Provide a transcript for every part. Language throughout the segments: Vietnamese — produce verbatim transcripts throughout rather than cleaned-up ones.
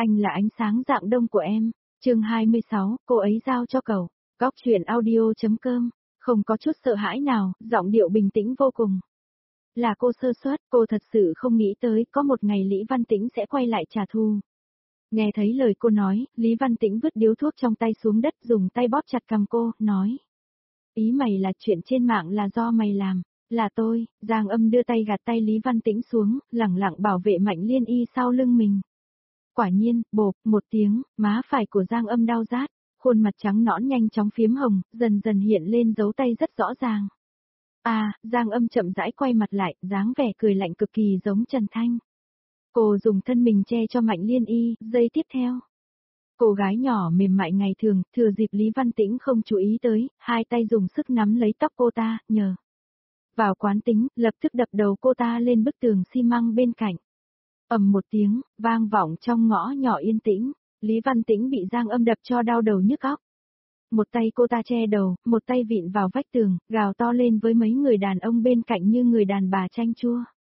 Anh là ánh sáng rạng đông của em. Chương hai mươi sáu, cô ấy giao cho cậu. Góc truyện audio.com. Không có chút sợ hãi nào, giọng điệu bình tĩnh vô cùng. Là cô sơ suất, cô thật sự không nghĩ tới có một ngày Lý Văn Tĩnh sẽ quay lại trả thù. Nghe thấy lời cô nói, Lý Văn Tĩnh vứt điếu thuốc trong tay xuống đất, dùng tay bóp chặt cằm cô, nói. Ý mày là chuyện trên mạng là do mày làm, là tôi. Giang Âm đưa tay gạt tay Lý Văn Tĩnh xuống, lẳng lặng bảo vệ Mạnh Liên Y sau lưng mình. Quả nhiên, bộp, một tiếng, má phải của Giang Âm đau rát, khuôn mặt trắng nõn nhanh chóng phiếm hồng, dần dần hiện lên dấu tay rất rõ ràng. À, Giang Âm chậm rãi quay mặt lại, dáng vẻ cười lạnh cực kỳ giống Trần Thanh. Cô dùng thân mình che cho Mạnh Liên Y, giây tiếp theo. Cô gái nhỏ mềm mại ngày thường, thừa dịp Lý Văn Tĩnh không chú ý tới, hai tay dùng sức nắm lấy tóc cô ta, nhờ. Vào quán tính, lập tức đập đầu cô ta lên bức tường xi măng bên cạnh. Ầm một tiếng, vang vọng trong ngõ nhỏ yên tĩnh, Lý Văn Tĩnh bị Giang Âm đập cho đau đầu nhức óc. Một tay cô ta che đầu, một tay vịn vào vách tường, gào to lên với mấy người đàn ông bên cạnh như người đàn bà chanh chua.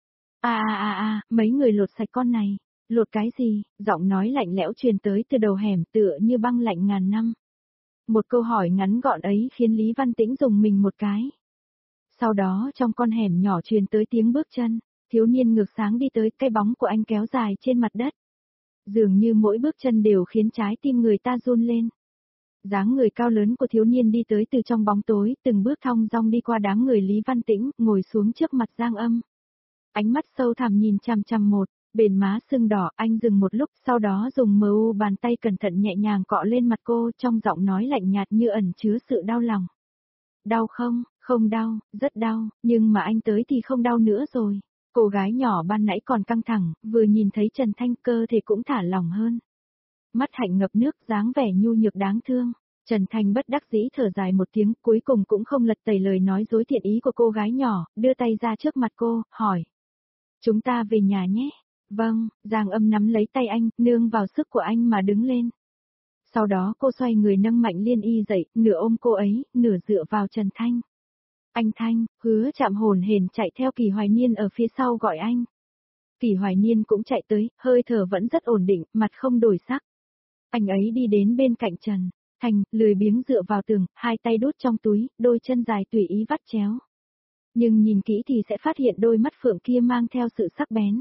À à à à, mấy người lột sạch con này. Lột cái gì? Giọng nói lạnh lẽo truyền tới từ đầu hẻm tựa như băng lạnh ngàn năm. Một câu hỏi ngắn gọn ấy khiến Lý Văn Tĩnh dùng mình một cái. Sau đó trong con hẻm nhỏ truyền tới tiếng bước chân, thiếu niên ngược sáng đi tới, cái bóng của anh kéo dài trên mặt đất. Dường như mỗi bước chân đều khiến trái tim người ta run lên. Dáng người cao lớn của thiếu niên đi tới từ trong bóng tối, từng bước thong dong đi qua đám người Lý Văn Tĩnh, ngồi xuống trước mặt Giang Âm. Ánh mắt sâu thẳm nhìn chằm chằm một, bền má sưng đỏ, anh dừng một lúc, sau đó dùng mờ u bàn tay cẩn thận nhẹ nhàng cọ lên mặt cô, trong giọng nói lạnh nhạt như ẩn chứa sự đau lòng. Đau không? Không đau, rất đau, nhưng mà anh tới thì không đau nữa rồi. Cô gái nhỏ ban nãy còn căng thẳng, vừa nhìn thấy Trần Thanh cơ thể cũng thả lỏng hơn. Mắt hạnh ngập nước, dáng vẻ nhu nhược đáng thương. Trần Thanh bất đắc dĩ thở dài một tiếng, cuối cùng cũng không lật tẩy lời nói dối thiện ý của cô gái nhỏ, đưa tay ra trước mặt cô, hỏi. Chúng ta về nhà nhé. Vâng, Giang Âm nắm lấy tay anh, nương vào sức của anh mà đứng lên. Sau đó cô xoay người nâng Mạnh Liên Y dậy, nửa ôm cô ấy, nửa dựa vào Trần Thanh. Anh Thanh, Hứa Chạm hồn hển chạy theo Kỳ Hoài Niên ở phía sau gọi anh. Kỳ Hoài Niên cũng chạy tới, hơi thở vẫn rất ổn định, mặt không đổi sắc. Anh ấy đi đến bên cạnh Trần Thanh, lười biếng dựa vào tường, hai tay đút trong túi, đôi chân dài tùy ý vắt chéo. Nhưng nhìn kỹ thì sẽ phát hiện đôi mắt phượng kia mang theo sự sắc bén.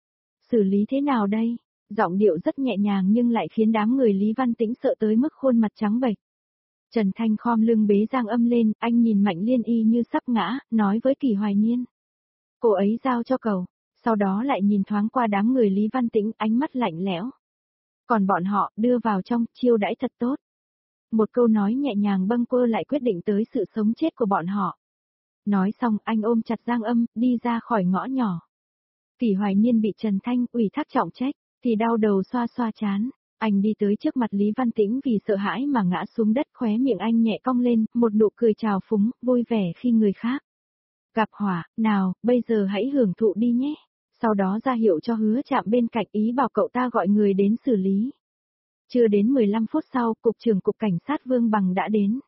Xử lý thế nào đây? Giọng điệu rất nhẹ nhàng nhưng lại khiến đám người Lý Văn Tĩnh sợ tới mức khuôn mặt trắng bệch. Trần Thanh khom lưng bế Giang Âm lên, anh nhìn Mạnh Liên Y như sắp ngã, nói với Kỳ Hoài Niên. Cô ấy giao cho cậu, sau đó lại nhìn thoáng qua đám người Lý Văn Tĩnh, ánh mắt lạnh lẽo. Còn bọn họ, đưa vào trong, chiêu đãi thật tốt. Một câu nói nhẹ nhàng bâng quơ lại quyết định tới sự sống chết của bọn họ. Nói xong, anh ôm chặt Giang Âm, đi ra khỏi ngõ nhỏ. Kỳ Hoài Niên bị Trần Thanh ủy thác trọng trách, thì đau đầu xoa xoa chán. Anh đi tới trước mặt Lý Văn Tĩnh vì sợ hãi mà ngã xuống đất, khóe miệng anh nhẹ cong lên, một nụ cười trào phúng, vui vẻ khi người khác gặp họa. Nào, bây giờ hãy hưởng thụ đi nhé. Sau đó ra hiệu cho Hứa Chạm bên cạnh, ý bảo cậu ta gọi người đến xử lý. Chưa đến mười lăm phút sau, cục trưởng cục cảnh sát Vương Bằng đã đến.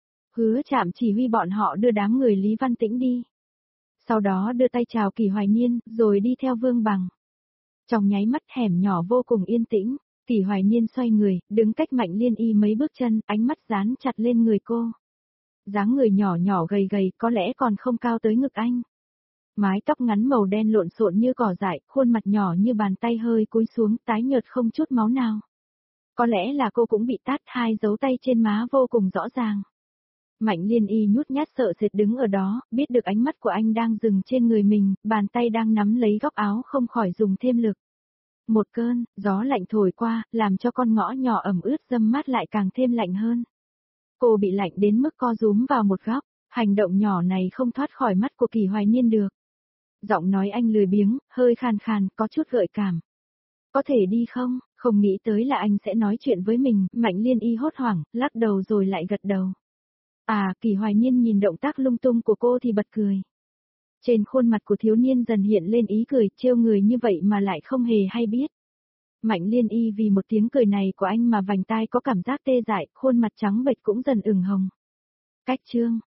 Hứa Chạm chỉ huy bọn họ đưa đám người Lý Văn Tĩnh đi. Sau đó đưa tay chào Kỳ Hoài Niên, rồi đi theo Vương Bằng. Trong nháy mắt hẻm nhỏ vô cùng yên tĩnh, Kỳ Hoài Niên xoay người, đứng cách Mạnh Liên Y mấy bước chân, ánh mắt dán chặt lên người cô. Dáng người nhỏ nhỏ gầy gầy, có lẽ còn không cao tới ngực anh. Mái tóc ngắn màu đen lộn xộn như cỏ dại, khuôn mặt nhỏ như bàn tay hơi cúi xuống, tái nhợt không chút máu nào. Có lẽ là cô cũng bị tát, hai dấu tay trên má vô cùng rõ ràng. Mạnh Liên Y nhút nhát sợ sệt đứng ở đó, biết được ánh mắt của anh đang dừng trên người mình, bàn tay đang nắm lấy góc áo không khỏi dùng thêm lực. Một cơn, gió lạnh thổi qua, làm cho con ngõ nhỏ ẩm ướt râm mát lại càng thêm lạnh hơn. Cô bị lạnh đến mức co rúm vào một góc, hành động nhỏ này không thoát khỏi mắt của Kỳ Hoài Niên được. Giọng nói anh lười biếng, hơi khàn khàn, có chút gợi cảm. Có thể đi không? Không nghĩ tới là anh sẽ nói chuyện với mình, Mạnh Liên Y hốt hoảng, lắc đầu rồi lại gật đầu. À, Kỳ Hoài Niên nhìn động tác lung tung của cô thì bật cười. Trên khuôn mặt của thiếu niên dần hiện lên ý cười, trêu người như vậy mà lại không hề hay biết. Mạnh Liên Y vì một tiếng cười này của anh mà vành tai có cảm giác tê dại, khuôn mặt trắng bệch cũng dần ửng hồng. Cách chương,